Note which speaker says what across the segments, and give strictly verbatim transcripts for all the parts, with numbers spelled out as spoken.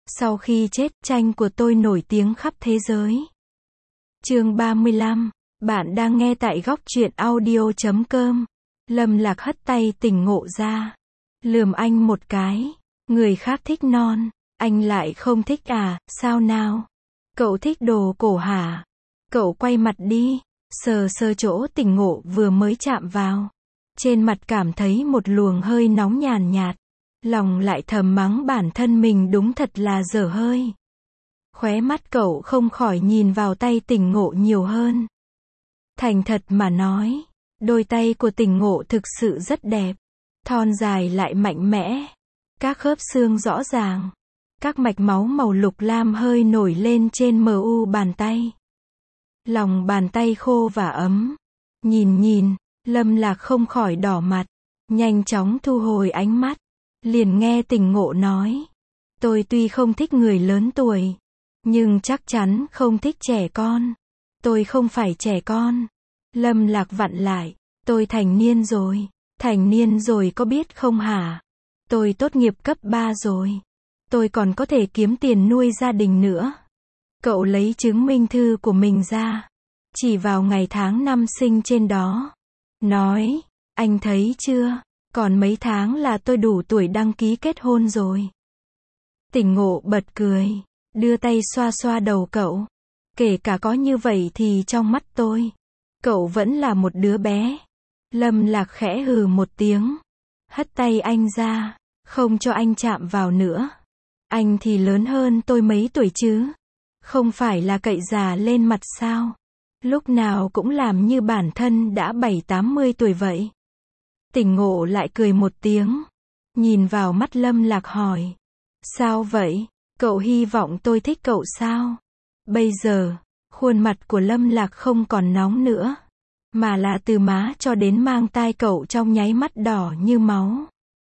Speaker 1: Sau khi chết, tranh của tôi nổi tiếng khắp thế giới. Chương ba mươi lăm. Bạn đang nghe tại góc truyện audio chấm com. Lâm Lạc hất tay tỉnh ngộ ra. Lườm anh một cái. Người khác thích non, anh lại không thích à, sao nào? Cậu thích đồ cổ hả? Cậu quay mặt đi, sờ sờ chỗ tỉnh ngộ vừa mới chạm vào. Trên mặt cảm thấy một luồng hơi nóng nhàn nhạt. Lòng lại thầm mắng bản thân mình đúng thật là dở hơi. Khóe mắt cậu không khỏi nhìn vào tay tỉnh ngộ nhiều hơn. Thành thật mà nói, đôi tay của tỉnh ngộ thực sự rất đẹp. Thon dài lại mạnh mẽ. Các khớp xương rõ ràng. Các mạch máu màu lục lam hơi nổi lên trên mu bàn tay. Lòng bàn tay khô và ấm. Nhìn nhìn, Lâm Lạc không khỏi đỏ mặt. Nhanh chóng thu hồi ánh mắt. Liền nghe tỉnh ngộ nói. Tôi tuy không thích người lớn tuổi, nhưng chắc chắn không thích trẻ con. Tôi không phải trẻ con. Lâm Lạc vặn lại. Tôi thành niên rồi. Thành niên rồi có biết không hả? Tôi tốt nghiệp cấp ba rồi. Tôi còn có thể kiếm tiền nuôi gia đình nữa. Cậu lấy chứng minh thư của mình ra. Chỉ vào ngày tháng năm sinh trên đó. Nói, anh thấy chưa? Còn mấy tháng là tôi đủ tuổi đăng ký kết hôn rồi. Tỉnh ngộ bật cười. Đưa tay xoa xoa đầu cậu. Kể cả có như vậy thì trong mắt tôi, cậu vẫn là một đứa bé. Lâm Lạc khẽ hừ một tiếng. Hất tay anh ra. Không cho anh chạm vào nữa. Anh thì lớn hơn tôi mấy tuổi chứ. Không phải là cậy già lên mặt sao. Lúc nào cũng làm như bản thân đã bảy tám mươi tuổi vậy. Tỉnh ngộ lại cười một tiếng. Nhìn vào mắt Lâm Lạc hỏi. Sao vậy? Cậu hy vọng tôi thích cậu sao? Bây giờ, khuôn mặt của Lâm Lạc không còn nóng nữa. Mà là từ má cho đến mang tai cậu trong nháy mắt đỏ như máu.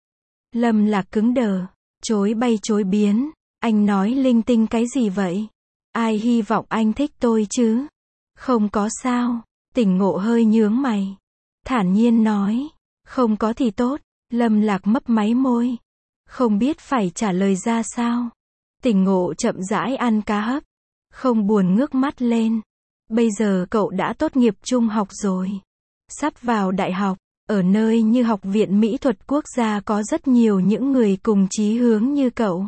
Speaker 1: Lâm Lạc cứng đờ. Chối bay chối biến. Anh nói linh tinh cái gì vậy? Ai hy vọng anh thích tôi chứ? Không có sao. Tỉnh ngộ hơi nhướng mày. Thản nhiên nói. Không có thì tốt. Lâm Lạc mấp máy môi. Không biết phải trả lời ra sao. Tỉnh ngộ chậm rãi ăn cá hấp. Không buồn ngước mắt lên. Bây giờ cậu đã tốt nghiệp trung học rồi. Sắp vào đại học. Ở nơi như Học viện Mỹ thuật Quốc gia có rất nhiều những người cùng chí hướng như cậu.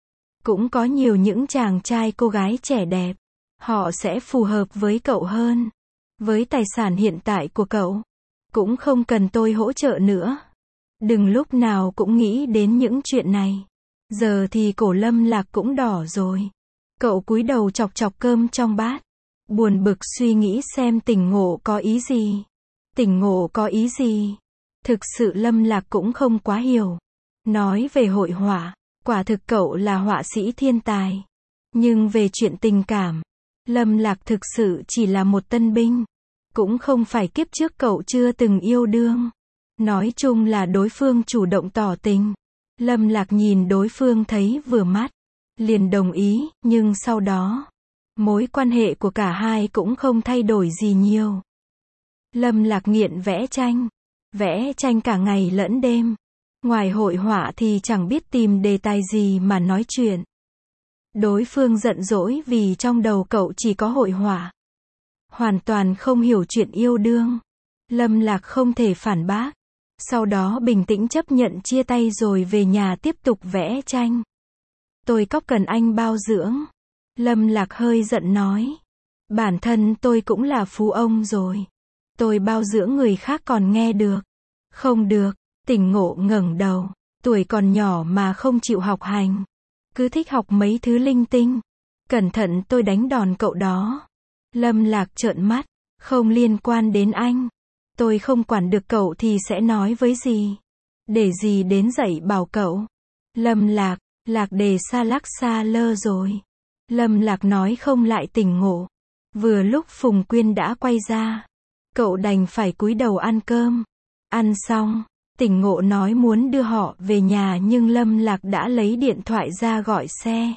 Speaker 1: Cũng có nhiều những chàng trai cô gái trẻ đẹp. Họ sẽ phù hợp với cậu hơn. Với tài sản hiện tại của cậu, cũng không cần tôi hỗ trợ nữa. Đừng lúc nào cũng nghĩ đến những chuyện này. Giờ thì cổ Lâm Lạc cũng đỏ rồi. Cậu cúi đầu chọc chọc cơm trong bát. Buồn bực suy nghĩ xem tỉnh ngộ có ý gì. Tỉnh ngộ có ý gì? Thực sự Lâm Lạc cũng không quá hiểu. Nói về hội họa, quả thực cậu là họa sĩ thiên tài. Nhưng về chuyện tình cảm, Lâm Lạc thực sự chỉ là một tân binh. Cũng không phải kiếp trước cậu chưa từng yêu đương. Nói chung là đối phương chủ động tỏ tình. Lâm Lạc nhìn đối phương thấy vừa mắt. Liền đồng ý, nhưng sau đó, mối quan hệ của cả hai cũng không thay đổi gì nhiều. Lâm Lạc nghiện vẽ tranh. Vẽ tranh cả ngày lẫn đêm. Ngoài hội họa thì chẳng biết tìm đề tài gì mà nói chuyện. Đối phương giận dỗi vì trong đầu cậu chỉ có hội họa. Hoàn toàn không hiểu chuyện yêu đương. Lâm Lạc không thể phản bác. Sau đó bình tĩnh chấp nhận chia tay rồi về nhà tiếp tục vẽ tranh. Tôi có cần anh bao dưỡng? Lâm Lạc hơi giận nói. Bản thân tôi cũng là phú ông rồi. Tôi bao dưỡng người khác còn nghe được. Không được. Tỉnh ngộ ngẩng đầu. Tuổi còn nhỏ mà không chịu học hành. Cứ thích học mấy thứ linh tinh. Cẩn thận tôi đánh đòn cậu đó. Lâm Lạc trợn mắt. Không liên quan đến anh. Tôi không quản được cậu thì sẽ nói với gì. Để gì đến dạy bảo cậu. Lâm Lạc. Lạc đề xa lắc xa lơ rồi. Lâm Lạc nói không lại tỉnh ngộ. Vừa lúc Phùng Quyên đã quay ra. Cậu đành phải cúi đầu ăn cơm. Ăn xong, tỉnh ngộ nói muốn đưa họ về nhà nhưng Lâm Lạc đã lấy điện thoại ra gọi xe.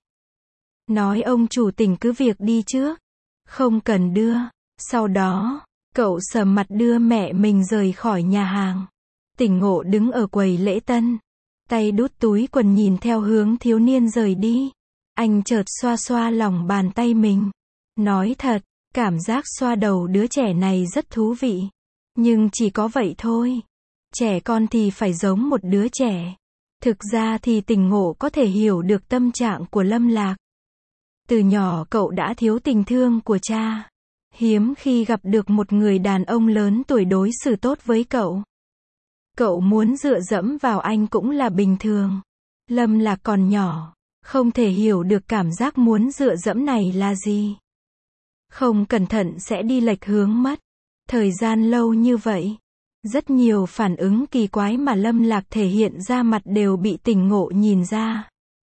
Speaker 1: Nói ông chủ tỉnh cứ việc đi trước. Không cần đưa. Sau đó, cậu sầm mặt đưa mẹ mình rời khỏi nhà hàng. Tỉnh ngộ đứng ở quầy lễ tân. Tay đút túi quần nhìn theo hướng thiếu niên rời đi. Anh chợt xoa xoa lòng bàn tay mình. Nói thật, cảm giác xoa đầu đứa trẻ này rất thú vị. Nhưng chỉ có vậy thôi. Trẻ con thì phải giống một đứa trẻ. Thực ra thì Tỉnh Ngộ có thể hiểu được tâm trạng của Lâm Lạc. Từ nhỏ cậu đã thiếu tình thương của cha. Hiếm khi gặp được một người đàn ông lớn tuổi đối xử tốt với cậu. Cậu muốn dựa dẫm vào anh cũng là bình thường. Lâm Lạc còn nhỏ, không thể hiểu được cảm giác muốn dựa dẫm này là gì. Không cẩn thận sẽ đi lệch hướng mất. Thời gian lâu như vậy, rất nhiều phản ứng kỳ quái mà Lâm Lạc thể hiện ra mặt đều bị Tỉnh Ngộ nhìn ra.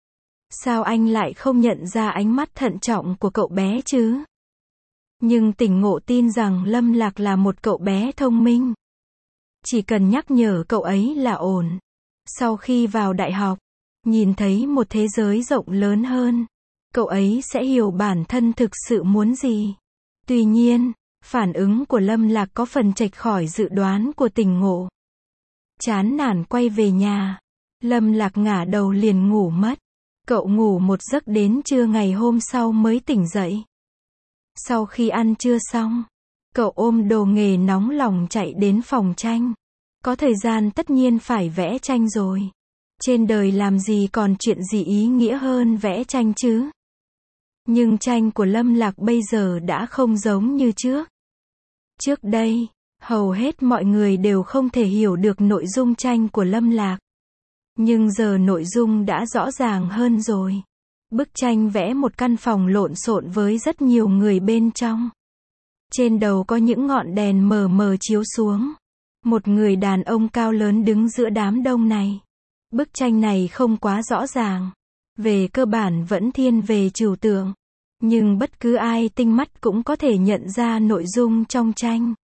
Speaker 1: Sao anh lại không nhận ra ánh mắt thận trọng của cậu bé chứ? Nhưng Tỉnh Ngộ tin rằng Lâm Lạc là một cậu bé thông minh. Chỉ cần nhắc nhở cậu ấy là ổn. Sau khi vào đại học, nhìn thấy một thế giới rộng lớn hơn, cậu ấy sẽ hiểu bản thân thực sự muốn gì. Tuy nhiên, phản ứng của Lâm Lạc có phần chệch khỏi dự đoán của Tỉnh Ngộ. Chán nản quay về nhà, Lâm Lạc ngả đầu liền ngủ mất. Cậu ngủ một giấc đến trưa ngày hôm sau mới tỉnh dậy. Sau khi ăn trưa xong, cậu ôm đồ nghề nóng lòng chạy đến phòng tranh. Có thời gian tất nhiên phải vẽ tranh rồi. Trên đời làm gì còn chuyện gì ý nghĩa hơn vẽ tranh chứ? Nhưng tranh của Lâm Lạc bây giờ đã không giống như trước. Trước đây, hầu hết mọi người đều không thể hiểu được nội dung tranh của Lâm Lạc. Nhưng giờ nội dung đã rõ ràng hơn rồi. Bức tranh vẽ một căn phòng lộn xộn với rất nhiều người bên trong. Trên đầu có những ngọn đèn mờ mờ chiếu xuống. Một người đàn ông cao lớn đứng giữa đám đông này. Bức tranh này không quá rõ ràng. Về cơ bản vẫn thiên về trừu tượng. Nhưng bất cứ ai tinh mắt cũng có thể nhận ra nội dung trong tranh.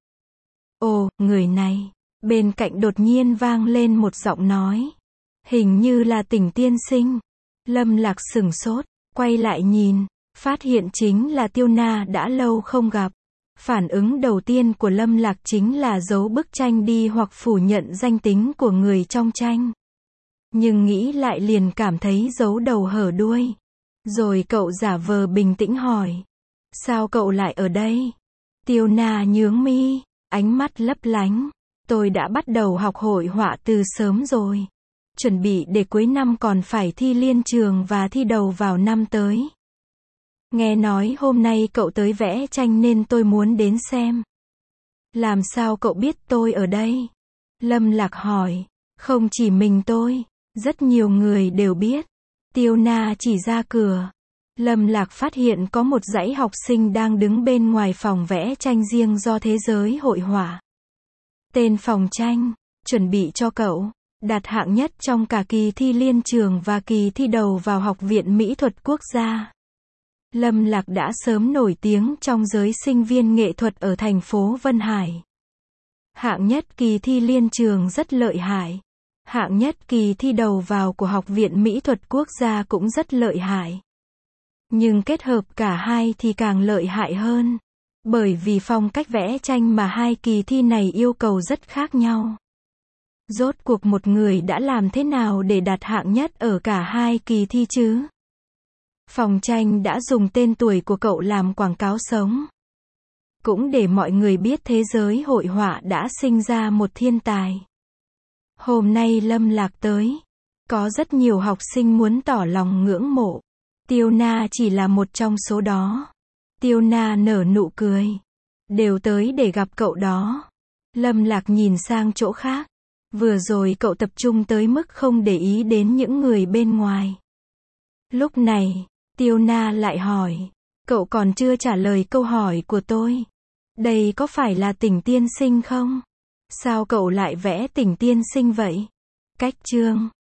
Speaker 1: Ồ, người này. Bên cạnh đột nhiên vang lên một giọng nói. Hình như là Tỉnh tiên sinh. Lâm Lạc sửng sốt, quay lại nhìn, phát hiện chính là Tiêu Na đã lâu không gặp. Phản ứng đầu tiên của Lâm Lạc chính là giấu bức tranh đi hoặc phủ nhận danh tính của người trong tranh. Nhưng nghĩ lại liền cảm thấy giấu đầu hở đuôi. Rồi cậu giả vờ bình tĩnh hỏi. Sao cậu lại ở đây? Tiêu Na nhướng mi, ánh mắt lấp lánh. Tôi đã bắt đầu học hội họa từ sớm rồi. Chuẩn bị để cuối năm còn phải thi liên trường và thi đầu vào năm tới. Nghe nói hôm nay cậu tới vẽ tranh nên tôi muốn đến xem. Làm sao cậu biết tôi ở đây? Lâm Lạc hỏi. Không chỉ mình tôi, rất nhiều người đều biết. Tiêu Na chỉ ra cửa. Lâm Lạc phát hiện có một dãy học sinh đang đứng bên ngoài phòng vẽ tranh riêng do Thế giới hội họa. Tên phòng tranh, chuẩn bị cho cậu. Đạt hạng nhất trong cả kỳ thi liên trường và kỳ thi đầu vào Học viện Mỹ thuật Quốc gia. Lâm Lạc đã sớm nổi tiếng trong giới sinh viên nghệ thuật ở thành phố Vân Hải. Hạng nhất kỳ thi liên trường rất lợi hại. Hạng nhất kỳ thi đầu vào của Học viện Mỹ thuật Quốc gia cũng rất lợi hại. Nhưng kết hợp cả hai thì càng lợi hại hơn. Bởi vì phong cách vẽ tranh mà hai kỳ thi này yêu cầu rất khác nhau. Rốt cuộc một người đã làm thế nào để đạt hạng nhất ở cả hai kỳ thi chứ? Phòng tranh đã dùng tên tuổi của cậu làm quảng cáo sống. Cũng để mọi người biết thế giới hội họa đã sinh ra một thiên tài. Hôm nay Lâm Lạc tới. Có rất nhiều học sinh muốn tỏ lòng ngưỡng mộ. Tiêu Na chỉ là một trong số đó. Tiêu Na nở nụ cười. Đều tới để gặp cậu đó. Lâm Lạc nhìn sang chỗ khác. Vừa rồi cậu tập trung tới mức không để ý đến những người bên ngoài. Lúc này, Tiêu Na lại hỏi. Cậu còn chưa trả lời câu hỏi của tôi. Đây có phải là Tỉnh tiên sinh không? Sao cậu lại vẽ Tỉnh tiên sinh vậy? Cách chương